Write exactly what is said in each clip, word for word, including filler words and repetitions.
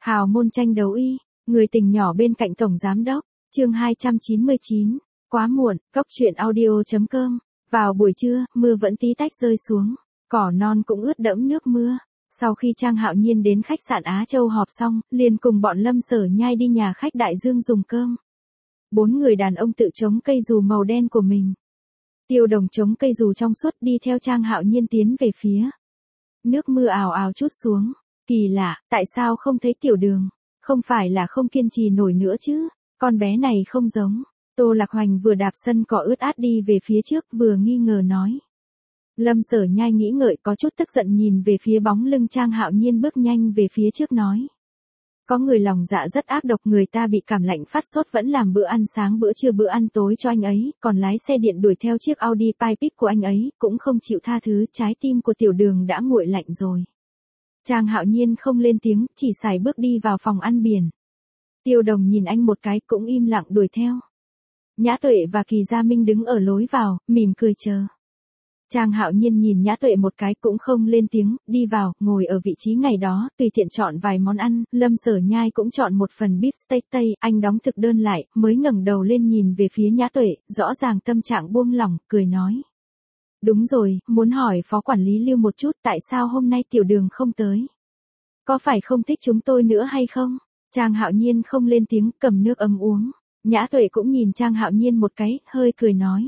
Hào môn tranh đấu y, người tình nhỏ bên cạnh tổng giám đốc, chương hai trăm chín mươi chín, quá muộn, cốc truyện audio.com, vào buổi trưa, mưa vẫn tí tách rơi xuống, cỏ non cũng ướt đẫm nước mưa. Sau khi Trang Hạo Nhiên đến khách sạn Á Châu họp xong, liền cùng bọn Lâm Sở Nhai đi nhà khách Đại Dương dùng cơm. Bốn người đàn ông tự chống cây dù màu đen của mình. Tiêu Đồng chống cây dù trong suốt đi theo Trang Hạo Nhiên tiến về phía. Nước mưa ào ào trút xuống. Kỳ lạ, tại sao không thấy Tiểu Đường? Không phải là không kiên trì nổi nữa chứ? Con bé này không giống. Tô Lạc Hoành vừa đạp sân cỏ ướt át đi về phía trước vừa nghi ngờ nói. Lâm Sở Nhai nghĩ ngợi có chút tức giận nhìn về phía bóng lưng Trang Hạo Nhiên bước nhanh về phía trước nói. Có người lòng dạ rất ác độc, người ta bị cảm lạnh phát sốt vẫn làm bữa ăn sáng bữa trưa bữa ăn tối cho anh ấy, còn lái xe điện đuổi theo chiếc Audi Pipip của anh ấy, cũng không chịu tha thứ, trái tim của Tiểu Đường đã nguội lạnh rồi. Trang Hạo Nhiên không lên tiếng, chỉ sải bước đi vào phòng ăn biển. Tiêu Đồng nhìn anh một cái cũng im lặng đuổi theo. Nhã Tuệ và Kỳ Gia Minh đứng ở lối vào, mỉm cười chờ. Trang Hạo Nhiên nhìn Nhã Tuệ một cái cũng không lên tiếng, đi vào, ngồi ở vị trí ngày đó, tùy tiện chọn vài món ăn, Lâm Sở Nhai cũng chọn một phần beef steak tây, anh đóng thực đơn lại, mới ngẩng đầu lên nhìn về phía Nhã Tuệ, rõ ràng tâm trạng buông lỏng, cười nói. Đúng rồi, muốn hỏi phó quản lý Lưu một chút tại sao hôm nay Tiểu Đường không tới? Có phải không thích chúng tôi nữa hay không? Trang Hạo Nhiên không lên tiếng, cầm nước ấm uống. Nhã Tuệ cũng nhìn Trang Hạo Nhiên một cái, hơi cười nói.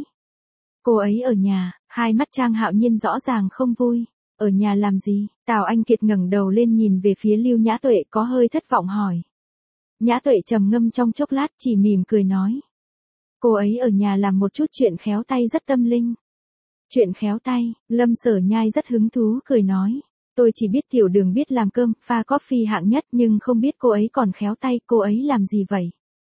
Cô ấy ở nhà, hai mắt Trang Hạo Nhiên rõ ràng không vui. Ở nhà làm gì? Tào Anh Kiệt ngẩng đầu lên nhìn về phía Lưu Nhã Tuệ có hơi thất vọng hỏi. Nhã Tuệ trầm ngâm trong chốc lát chỉ mỉm cười nói. Cô ấy ở nhà làm một chút chuyện khéo tay rất tâm linh. Chuyện khéo tay, Lâm Sở Nhai rất hứng thú cười nói. Tôi chỉ biết Tiểu Đường biết làm cơm, pha coffee hạng nhất nhưng không biết cô ấy còn khéo tay, cô ấy làm gì vậy?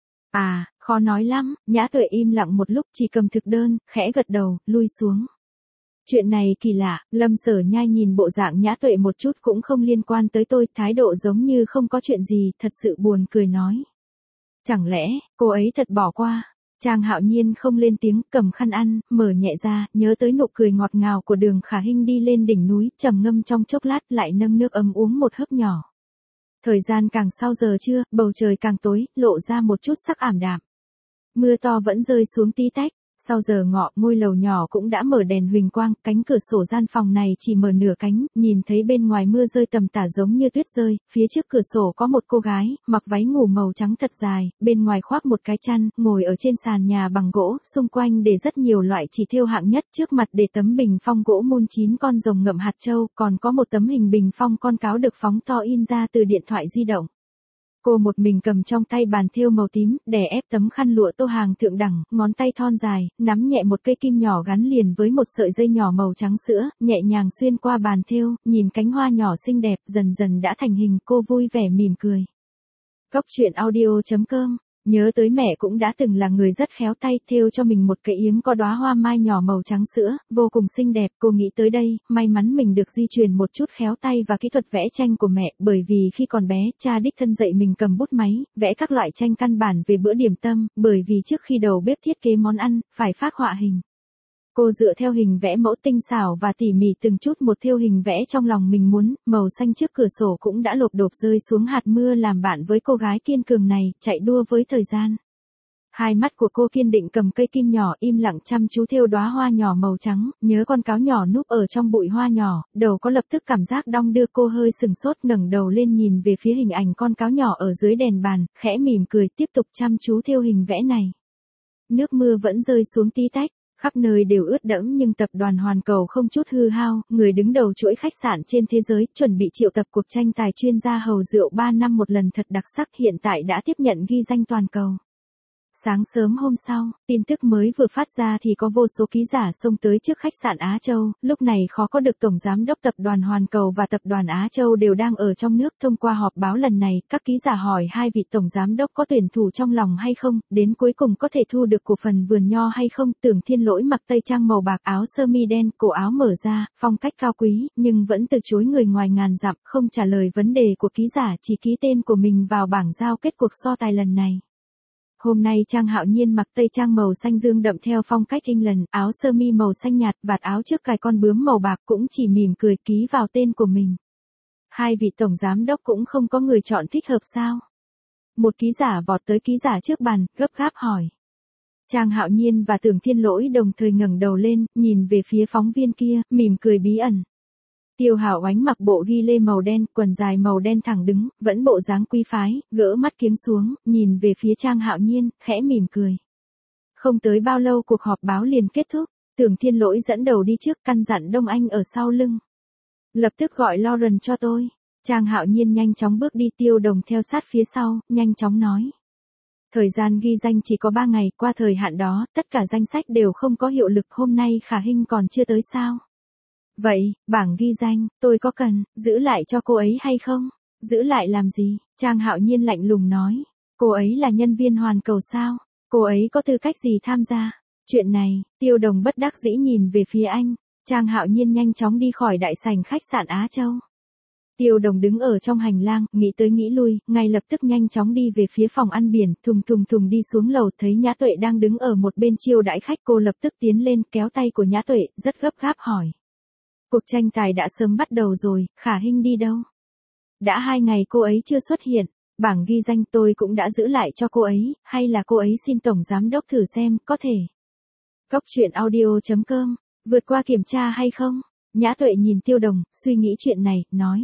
À, khó nói lắm, Nhã Tuệ im lặng một lúc chỉ cầm thực đơn, khẽ gật đầu, lui xuống. Chuyện này kỳ lạ, Lâm Sở Nhai nhìn bộ dạng Nhã Tuệ một chút cũng không liên quan tới tôi, thái độ giống như không có chuyện gì, thật sự buồn cười nói. Chẳng lẽ, cô ấy thật bỏ qua? Trang Hạo Nhiên không lên tiếng, cầm khăn ăn, mở nhẹ ra, nhớ tới nụ cười ngọt ngào của Đường Khả Hinh đi lên đỉnh núi, trầm ngâm trong chốc lát lại nâng nước ấm uống một hớp nhỏ. Thời gian càng sau giờ trưa, bầu trời càng tối, lộ ra một chút sắc ảm đạm. Mưa to vẫn rơi xuống tí tách. Sau giờ ngọ, ngôi lầu nhỏ cũng đã mở đèn huỳnh quang, cánh cửa sổ gian phòng này chỉ mở nửa cánh, nhìn thấy bên ngoài mưa rơi tầm tả giống như tuyết rơi, phía trước cửa sổ có một cô gái, mặc váy ngủ màu trắng thật dài, bên ngoài khoác một cái chăn, ngồi ở trên sàn nhà bằng gỗ, xung quanh để rất nhiều loại chỉ thêu hạng nhất, trước mặt để tấm bình phong gỗ mun chín con rồng ngậm hạt châu, còn có một tấm hình bình phong con cáo được phóng to in ra từ điện thoại di động. Cô một mình cầm trong tay bàn thêu màu tím, đè ép tấm khăn lụa tô hàng thượng đẳng, ngón tay thon dài, nắm nhẹ một cây kim nhỏ gắn liền với một sợi dây nhỏ màu trắng sữa, nhẹ nhàng xuyên qua bàn thêu, nhìn cánh hoa nhỏ xinh đẹp, dần dần đã thành hình, cô vui vẻ mỉm cười. Cốc truyện audio.com, nhớ tới mẹ cũng đã từng là người rất khéo tay, thêu cho mình một cái yếm có đóa hoa mai nhỏ màu trắng sữa, vô cùng xinh đẹp, cô nghĩ tới đây, may mắn mình được di truyền một chút khéo tay và kỹ thuật vẽ tranh của mẹ, bởi vì khi còn bé, cha đích thân dạy mình cầm bút máy, vẽ các loại tranh căn bản về bữa điểm tâm, bởi vì trước khi đầu bếp thiết kế món ăn, phải phác họa hình. Cô dựa theo hình vẽ mẫu tinh xảo và tỉ mỉ từng chút một thêu hình vẽ trong lòng mình muốn, màu xanh trước cửa sổ cũng đã lộp độp rơi xuống hạt mưa làm bạn với cô gái kiên cường này, chạy đua với thời gian. Hai mắt của cô kiên định cầm cây kim nhỏ im lặng chăm chú thêu đóa hoa nhỏ màu trắng, nhớ con cáo nhỏ núp ở trong bụi hoa nhỏ, đầu có lập tức cảm giác đong đưa, cô hơi sừng sốt ngẩng đầu lên nhìn về phía hình ảnh con cáo nhỏ ở dưới đèn bàn, khẽ mỉm cười tiếp tục chăm chú thêu hình vẽ này. Nước mưa vẫn rơi xuống tí tách. Khắp nơi đều ướt đẫm nhưng tập đoàn Hoàn Cầu không chút hư hao, người đứng đầu chuỗi khách sạn trên thế giới, chuẩn bị triệu tập cuộc tranh tài chuyên gia hầu rượu ba năm một lần thật đặc sắc hiện tại đã tiếp nhận ghi danh toàn cầu. Sáng sớm hôm sau, tin tức mới vừa phát ra thì có vô số ký giả xông tới trước khách sạn Á Châu, lúc này khó có được Tổng Giám đốc Tập đoàn Hoàn Cầu và Tập đoàn Á Châu đều đang ở trong nước. Thông qua họp báo lần này, các ký giả hỏi hai vị Tổng Giám đốc có tuyển thủ trong lòng hay không, đến cuối cùng có thể thu được cổ phần vườn nho hay không. Tưởng Thiên Lỗi mặc tây trang màu bạc, áo sơ mi đen, cổ áo mở ra, phong cách cao quý, nhưng vẫn từ chối người ngoài ngàn dặm, không trả lời vấn đề của ký giả, chỉ ký tên của mình vào bảng giao kết cuộc so tài lần này. Hôm nay Trang Hạo Nhiên mặc tây trang màu xanh dương đậm theo phong cách England, áo sơ mi màu xanh nhạt, vạt áo trước cài con bướm màu bạc cũng chỉ mỉm cười ký vào tên của mình. Hai vị tổng giám đốc cũng không có người chọn thích hợp sao? Một ký giả vọt tới ký giả trước bàn, gấp gáp hỏi. Trang Hạo Nhiên và Tưởng Thiên Lỗi đồng thời ngẩng đầu lên, nhìn về phía phóng viên kia, mỉm cười bí ẩn. Tiêu Hạo Oánh mặc bộ ghi lê màu đen, quần dài màu đen thẳng đứng, vẫn bộ dáng quý phái, gỡ mắt kiếng xuống, nhìn về phía Trang Hạo Nhiên, khẽ mỉm cười. Không tới bao lâu cuộc họp báo liền kết thúc, Tưởng Thiên Lỗi dẫn đầu đi trước, căn dặn Đông Anh ở sau lưng. Lập tức gọi Lauren cho tôi. Trang Hạo Nhiên nhanh chóng bước đi, Tiêu Đồng theo sát phía sau, nhanh chóng nói. Thời gian ghi danh chỉ có ba ngày, qua thời hạn đó, tất cả danh sách đều không có hiệu lực, hôm nay Khả Hinh còn chưa tới sao? Vậy, bảng ghi danh, tôi có cần giữ lại cho cô ấy hay không? Giữ lại làm gì? Trang Hạo Nhiên lạnh lùng nói. Cô ấy là nhân viên hoàn cầu sao? Cô ấy có tư cách gì tham gia? Chuyện này, Tiêu Đồng bất đắc dĩ nhìn về phía anh. Trang Hạo Nhiên nhanh chóng đi khỏi đại sảnh khách sạn Á Châu. Tiêu Đồng đứng ở trong hành lang, nghĩ tới nghĩ lui, ngay lập tức nhanh chóng đi về phía phòng ăn biển, thùng thùng thùng đi xuống lầu, thấy Nhã Tuệ đang đứng ở một bên chiêu đãi khách, cô lập tức tiến lên, kéo tay của Nhã Tuệ, rất gấp gáp hỏi. Cuộc tranh tài đã sớm bắt đầu rồi, Khả Hinh đi đâu? Đã hai ngày cô ấy chưa xuất hiện, bảng ghi danh tôi cũng đã giữ lại cho cô ấy, hay là cô ấy xin tổng giám đốc thử xem, có thể. Cốc truyện audio chấm com, vượt qua kiểm tra hay không? Nhã Tuệ nhìn Tiêu Đồng, suy nghĩ chuyện này, nói.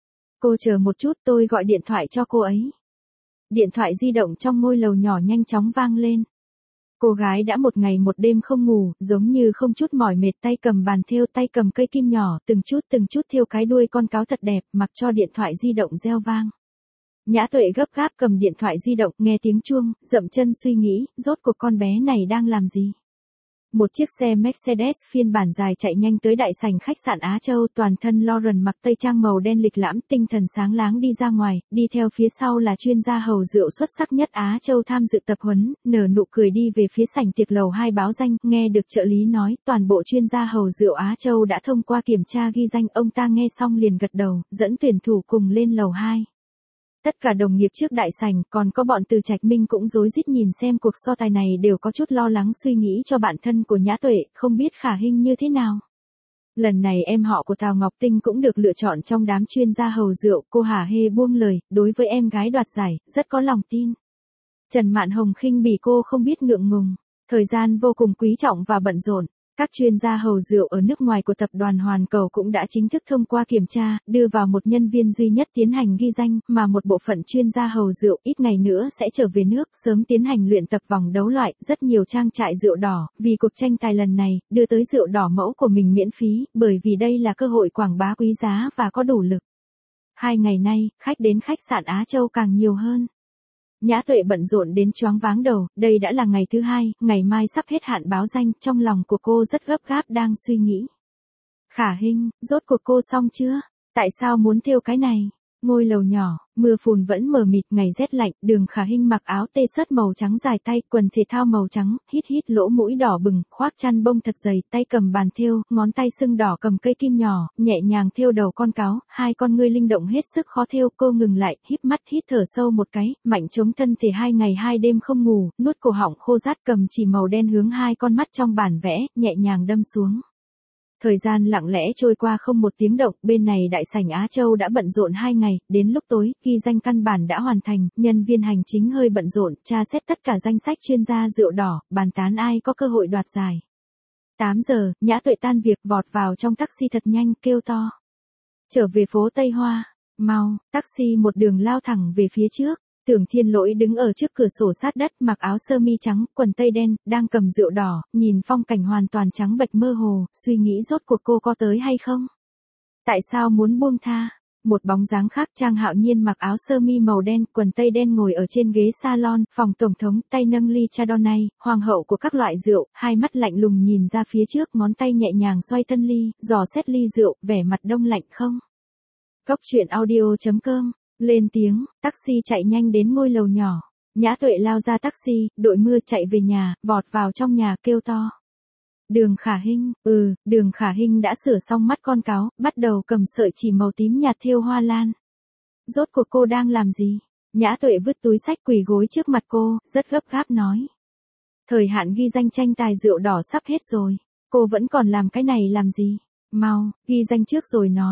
Cô chờ một chút, tôi gọi điện thoại cho cô ấy. Điện thoại di động trong ngôi lầu nhỏ nhanh chóng vang lên. Cô gái đã một ngày một đêm không ngủ, giống như không chút mỏi mệt, tay cầm bàn thêu, tay cầm cây kim nhỏ, từng chút từng chút thêu cái đuôi con cáo thật đẹp, mặc cho điện thoại di động reo vang. Nhã Tuệ gấp gáp cầm điện thoại di động, nghe tiếng chuông, dậm chân suy nghĩ, rốt cuộc con bé này đang làm gì? Một chiếc xe Mercedes phiên bản dài chạy nhanh tới đại sảnh khách sạn Á Châu, toàn thân Lauren mặc tây trang màu đen lịch lãm, tinh thần sáng láng đi ra ngoài, đi theo phía sau là chuyên gia hầu rượu xuất sắc nhất Á Châu tham dự tập huấn, nở nụ cười đi về phía sảnh tiệc lầu hai báo danh, nghe được trợ lý nói, toàn bộ chuyên gia hầu rượu Á Châu đã thông qua kiểm tra ghi danh, ông ta nghe xong liền gật đầu, dẫn tuyển thủ cùng lên lầu hai. Tất cả đồng nghiệp trước đại sảnh, còn có bọn Từ Trạch Minh cũng rối rít nhìn xem cuộc so tài này, đều có chút lo lắng suy nghĩ cho bản thân của Nhã Tuệ, không biết Khả Hinh như thế nào. Lần này em họ của Tào Ngọc Tinh cũng được lựa chọn trong đám chuyên gia hầu rượu, cô hả hê buông lời, đối với em gái đoạt giải, rất có lòng tin. Trần Mạn Hồng khinh bỉ cô không biết ngượng ngùng, thời gian vô cùng quý trọng và bận rộn. Các chuyên gia hầu rượu ở nước ngoài của tập đoàn Hoàn Cầu cũng đã chính thức thông qua kiểm tra, đưa vào một nhân viên duy nhất tiến hành ghi danh, mà một bộ phận chuyên gia hầu rượu ít ngày nữa sẽ trở về nước, sớm tiến hành luyện tập vòng đấu loại, rất nhiều trang trại rượu đỏ, vì cuộc tranh tài lần này, đưa tới rượu đỏ mẫu của mình miễn phí, bởi vì đây là cơ hội quảng bá quý giá và có đủ lực. Hai ngày nay, khách đến khách sạn Á Châu càng nhiều hơn. Nhã Tuệ bận rộn đến choáng váng đầu, đây đã là ngày thứ hai, ngày mai sắp hết hạn báo danh, trong lòng của cô rất gấp gáp đang suy nghĩ. Khả Hinh, rốt cuộc cô xong chưa? Tại sao muốn thêu cái này? Ngôi lầu nhỏ, mưa phùn vẫn mờ mịt, ngày rét lạnh, Đường Khả Hinh mặc áo tê sớt màu trắng dài tay, quần thể thao màu trắng, hít hít lỗ mũi đỏ bừng, khoác chăn bông thật dày, tay cầm bàn thêu, ngón tay sưng đỏ cầm cây kim nhỏ, nhẹ nhàng thêu đầu con cáo, hai con ngươi linh động hết sức khó thêu, cô ngừng lại, híp mắt hít thở sâu một cái, mạnh chống thân thể hai ngày hai đêm không ngủ, nuốt cổ họng khô rát, cầm chì màu đen hướng hai con mắt trong bản vẽ, nhẹ nhàng đâm xuống. Thời gian lặng lẽ trôi qua không một tiếng động, bên này đại sảnh Á Châu đã bận rộn hai ngày, đến lúc tối, ghi danh căn bản đã hoàn thành, nhân viên hành chính hơi bận rộn, tra xét tất cả danh sách chuyên gia rượu đỏ, bàn tán ai có cơ hội đoạt giải. tám giờ, Nhã Tuệ tan việc vọt vào trong taxi thật nhanh, kêu to. Trở về phố Tây Hoa, mau, taxi một đường lao thẳng về phía trước. Tưởng Thiên Lỗi đứng ở trước cửa sổ sát đất, mặc áo sơ mi trắng, quần tây đen, đang cầm rượu đỏ, nhìn phong cảnh hoàn toàn trắng bệch mơ hồ, suy nghĩ rốt cuộc cô có tới hay không? Tại sao muốn buông tha? Một bóng dáng khác, Trang Hạo Nhiên mặc áo sơ mi màu đen, quần tây đen ngồi ở trên ghế salon, phòng tổng thống, tay nâng ly Chardonnay, hoàng hậu của các loại rượu, hai mắt lạnh lùng nhìn ra phía trước, ngón tay nhẹ nhàng xoay thân ly, dò xét ly rượu, vẻ mặt đông lạnh không? Cốc truyện audio chấm com Lên tiếng, taxi chạy nhanh đến ngôi lầu nhỏ. Nhã Tuệ lao ra taxi, đội mưa chạy về nhà, vọt vào trong nhà kêu to. Đường Khả Hinh, ừ, Đường Khả Hinh đã sửa xong mắt con cáo, bắt đầu cầm sợi chỉ màu tím nhạt thêu hoa lan. Rốt cuộc cô đang làm gì? Nhã Tuệ vứt túi sách quỳ gối trước mặt cô, rất gấp gáp nói. Thời hạn ghi danh tranh tài rượu đỏ sắp hết rồi, cô vẫn còn làm cái này làm gì? Mau, ghi danh trước rồi nói.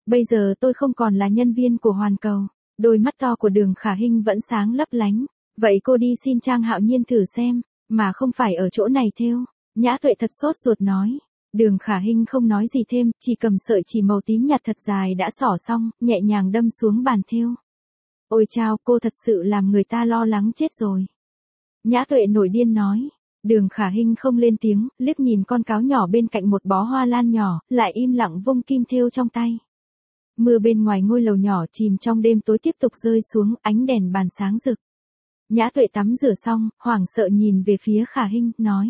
Bây giờ tôi không còn là nhân viên của Hoàn Cầu. Đôi mắt to của Đường Khả Hinh vẫn sáng lấp lánh. Vậy cô đi xin Trang Hạo Nhiên thử xem, mà không phải ở chỗ này thêu. Nhã Tuệ thật sốt ruột nói. Đường Khả Hinh không nói gì thêm, chỉ cầm sợi chỉ màu tím nhạt thật dài đã xỏ xong, nhẹ nhàng đâm xuống bàn thêu. Ôi chao, cô thật sự làm người ta lo lắng chết rồi. Nhã Tuệ nổi điên nói. Đường Khả Hinh không lên tiếng, liếc nhìn con cáo nhỏ bên cạnh một bó hoa lan nhỏ, lại im lặng vung kim thêu trong tay. Mưa bên ngoài ngôi lầu nhỏ chìm trong đêm tối tiếp tục rơi xuống, ánh đèn bàn sáng rực. Nhã Tuệ tắm rửa xong, hoảng sợ nhìn về phía Khả Hinh, nói.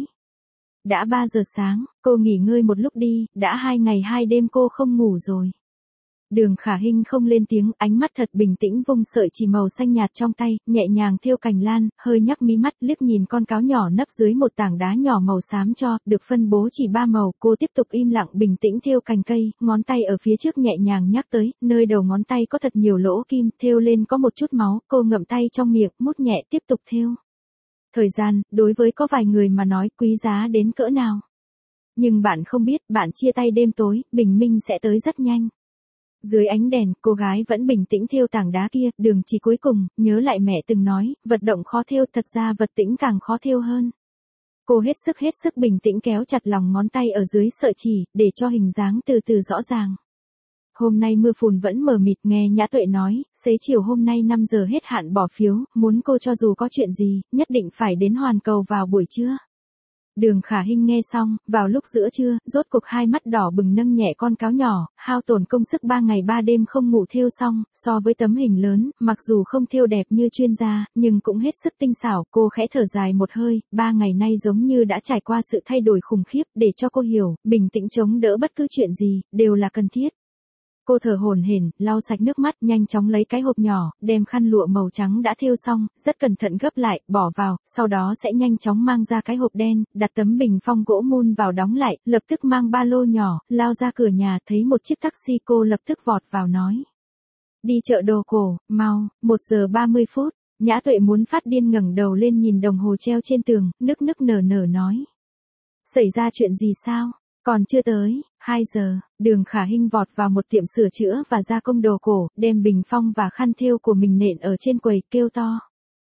Đã ba giờ sáng, cô nghỉ ngơi một lúc đi, đã hai ngày hai đêm cô không ngủ rồi. Đường Khả Hinh không lên tiếng, ánh mắt thật bình tĩnh vung sợi chỉ màu xanh nhạt trong tay, nhẹ nhàng thêu cành lan, hơi nhắc mí mắt liếc nhìn con cáo nhỏ nấp dưới một tảng đá nhỏ màu xám cho, được phân bố chỉ ba màu, cô tiếp tục im lặng bình tĩnh thêu cành cây, ngón tay ở phía trước nhẹ nhàng nhắc tới, nơi đầu ngón tay có thật nhiều lỗ kim, thêu lên có một chút máu, cô ngậm tay trong miệng, mút nhẹ tiếp tục thêu. Thời gian, đối với có vài người mà nói quý giá đến cỡ nào. Nhưng bạn không biết, bạn chia tay đêm tối, bình minh sẽ tới rất nhanh. Dưới ánh đèn, cô gái vẫn bình tĩnh thêu tảng đá kia, Đường Chỉ cuối cùng, nhớ lại mẹ từng nói, vật động khó thêu, thật ra vật tĩnh càng khó thêu hơn. Cô hết sức hết sức bình tĩnh kéo chặt lòng ngón tay ở dưới sợi chỉ, để cho hình dáng từ từ rõ ràng. Hôm nay mưa phùn vẫn mờ mịt, nghe Nhã Tuệ nói, xế chiều hôm nay năm giờ hết hạn bỏ phiếu, muốn cô cho dù có chuyện gì, nhất định phải đến Hoàn Cầu vào buổi trưa. Đường Khả Hinh nghe xong, vào lúc giữa trưa, rốt cuộc hai mắt đỏ bừng nâng nhẹ con cáo nhỏ, hao tổn công sức ba ngày ba đêm không ngủ thêu xong, so với tấm hình lớn, mặc dù không thêu đẹp như chuyên gia, nhưng cũng hết sức tinh xảo, cô khẽ thở dài một hơi, ba ngày nay giống như đã trải qua sự thay đổi khủng khiếp, để cho cô hiểu, bình tĩnh chống đỡ bất cứ chuyện gì, đều là cần thiết. Cô thở hổn hển, lau sạch nước mắt, nhanh chóng lấy cái hộp nhỏ, đem khăn lụa màu trắng đã thêu xong, rất cẩn thận gấp lại, bỏ vào, sau đó sẽ nhanh chóng mang ra cái hộp đen, đặt tấm bình phong gỗ mun vào đóng lại, lập tức mang ba lô nhỏ, lao ra cửa nhà, thấy một chiếc taxi cô lập tức vọt vào nói. Đi chợ đồ cổ, mau, một giờ ba mươi phút, Nhã Tuệ muốn phát điên ngẩng đầu lên nhìn đồng hồ treo trên tường, nức nức nở nở nói. Xảy ra chuyện gì sao? Còn chưa tới, hai giờ, Đường Khả Hinh vọt vào một tiệm sửa chữa và gia công đồ cổ, đem bình phong và khăn thêu của mình nện ở trên quầy, kêu to.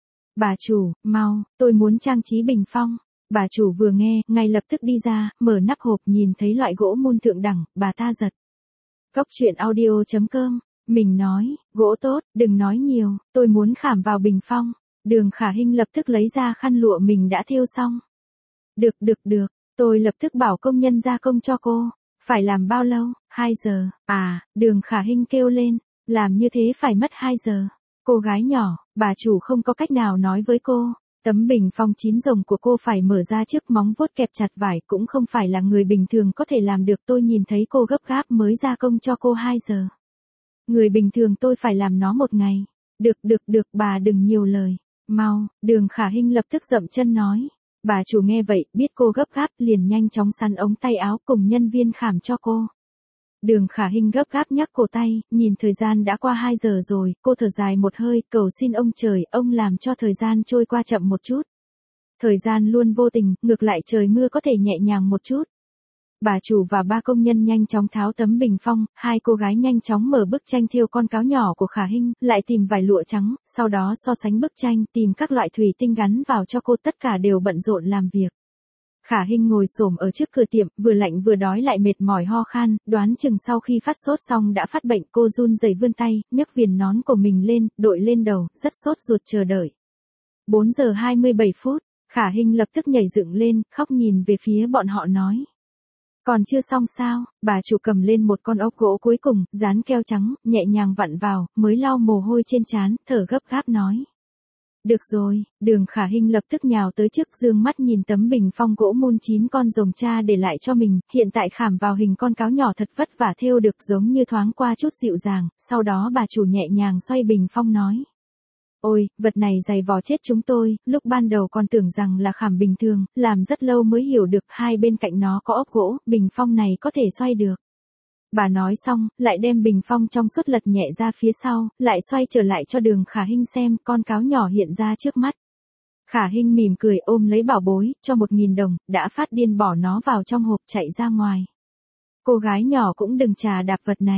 Bà chủ, mau, tôi muốn trang trí bình phong. Bà chủ vừa nghe, ngay lập tức đi ra, mở nắp hộp nhìn thấy loại gỗ mun thượng đẳng, bà ta giật. Cốc truyện audio chấm com, mình nói, gỗ tốt, đừng nói nhiều, tôi muốn khảm vào bình phong. Đường Khả Hinh lập tức lấy ra khăn lụa mình đã thêu xong. Được được được. Tôi lập tức bảo công nhân gia công cho cô. Phải làm bao lâu? Hai giờ. À, Đường Khả Hinh kêu lên. Làm như thế phải mất hai giờ. Cô gái nhỏ, bà chủ không có cách nào nói với cô. Tấm bình phong chín rồng của cô phải mở ra trước, móng vuốt kẹp chặt vải, cũng không phải là người bình thường có thể làm được. Tôi nhìn thấy cô gấp gáp mới gia công cho cô hai giờ. Người bình thường tôi phải làm nó một ngày. Được được được, bà đừng nhiều lời. Mau, Đường Khả Hinh lập tức dậm chân nói. Bà chủ nghe vậy, biết cô gấp gáp, liền nhanh chóng sắn ống tay áo cùng nhân viên khảm cho cô. Đường Khả Hinh gấp gáp nhắc cổ tay, nhìn thời gian đã qua hai giờ rồi, cô thở dài một hơi, cầu xin ông trời, ông làm cho thời gian trôi qua chậm một chút. Thời gian luôn vô tình, ngược lại trời mưa có thể nhẹ nhàng một chút. Bà chủ và ba công nhân nhanh chóng tháo tấm bình phong, hai cô gái nhanh chóng mở bức tranh thêu con cáo nhỏ của Khả Hinh, lại tìm vải lụa trắng, sau đó so sánh bức tranh, tìm các loại thủy tinh gắn vào cho cô, tất cả đều bận rộn làm việc. Khả Hinh ngồi xổm ở trước cửa tiệm, vừa lạnh vừa đói lại mệt mỏi ho khan, đoán chừng sau khi phát sốt xong đã phát bệnh, cô run rẩy vươn tay, nhấc viền nón của mình lên, đội lên đầu, rất sốt ruột chờ đợi. bốn giờ hai mươi bảy phút, Khả Hinh lập tức nhảy dựng lên, khóc nhìn về phía bọn họ nói. Còn chưa xong sao? Bà chủ cầm lên một con ốc gỗ cuối cùng, dán keo trắng, nhẹ nhàng vặn vào, mới lau mồ hôi trên trán, thở gấp gáp nói. Được rồi, Đường Khả Hinh lập tức nhào tới trước, dương mắt nhìn tấm bình phong gỗ mun chín con rồng cha để lại cho mình, hiện tại khảm vào hình con cáo nhỏ thật vất vả thêu được, giống như thoáng qua chút dịu dàng, sau đó bà chủ nhẹ nhàng xoay bình phong nói. Ôi, vật này dày vò chết chúng tôi, lúc ban đầu còn tưởng rằng là khảm bình thường, làm rất lâu mới hiểu được hai bên cạnh nó có ốc gỗ, bình phong này có thể xoay được. Bà nói xong, lại đem bình phong trong suốt lật nhẹ ra phía sau, lại xoay trở lại cho Đường Khả Hinh xem, con cáo nhỏ hiện ra trước mắt. Khả Hinh mỉm cười ôm lấy bảo bối, cho một nghìn đồng, đã phát điên bỏ nó vào trong hộp chạy ra ngoài. Cô gái nhỏ cũng đừng chà đạp vật này.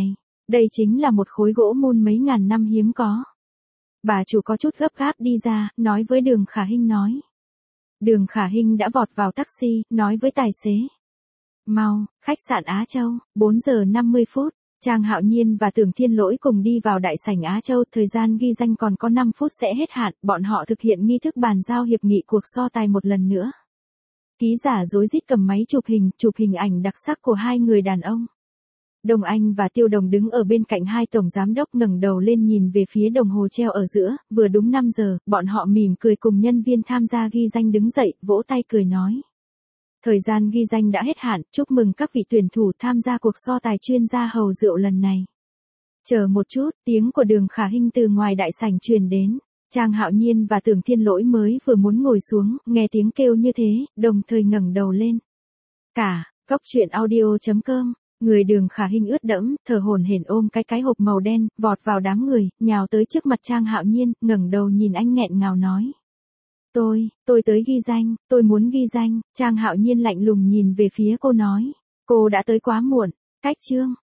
Đây chính là một khối gỗ mun mấy ngàn năm hiếm có. Bà chủ có chút gấp gáp đi ra, nói với Đường Khả Hinh nói. Đường Khả Hinh đã vọt vào taxi, nói với tài xế. Mau, khách sạn Á Châu, bốn giờ năm mươi phút. Trang Hạo Nhiên và Tưởng Thiên Lỗi cùng đi vào đại sảnh Á Châu, thời gian ghi danh còn có năm phút sẽ hết hạn, bọn họ thực hiện nghi thức bàn giao hiệp nghị cuộc so tài một lần nữa. Ký giả rối rít cầm máy chụp hình, chụp hình ảnh đặc sắc của hai người đàn ông. Đồng Anh và Tiêu Đồng đứng ở bên cạnh hai tổng giám đốc ngẩng đầu lên nhìn về phía đồng hồ treo ở giữa, vừa đúng năm giờ, bọn họ mỉm cười cùng nhân viên tham gia ghi danh đứng dậy, vỗ tay cười nói. Thời gian ghi danh đã hết hạn, chúc mừng các vị tuyển thủ tham gia cuộc so tài chuyên gia hầu rượu lần này. Chờ một chút, tiếng của Đường Khả Hinh từ ngoài đại sảnh truyền đến. Trang Hạo Nhiên và Tưởng Thiên Lỗi mới vừa muốn ngồi xuống, nghe tiếng kêu như thế, đồng thời ngẩng đầu lên. Cả, Cốc Truyện Audio chấm com, người Đường Khả Hinh ướt đẫm, thở hổn hển ôm cái cái hộp màu đen, vọt vào đám người, nhào tới trước mặt Trang Hạo Nhiên, ngẩng đầu nhìn anh nghẹn ngào nói. Tôi, tôi tới ghi danh, tôi muốn ghi danh. Trang Hạo Nhiên lạnh lùng nhìn về phía cô nói. Cô đã tới quá muộn, cách chương.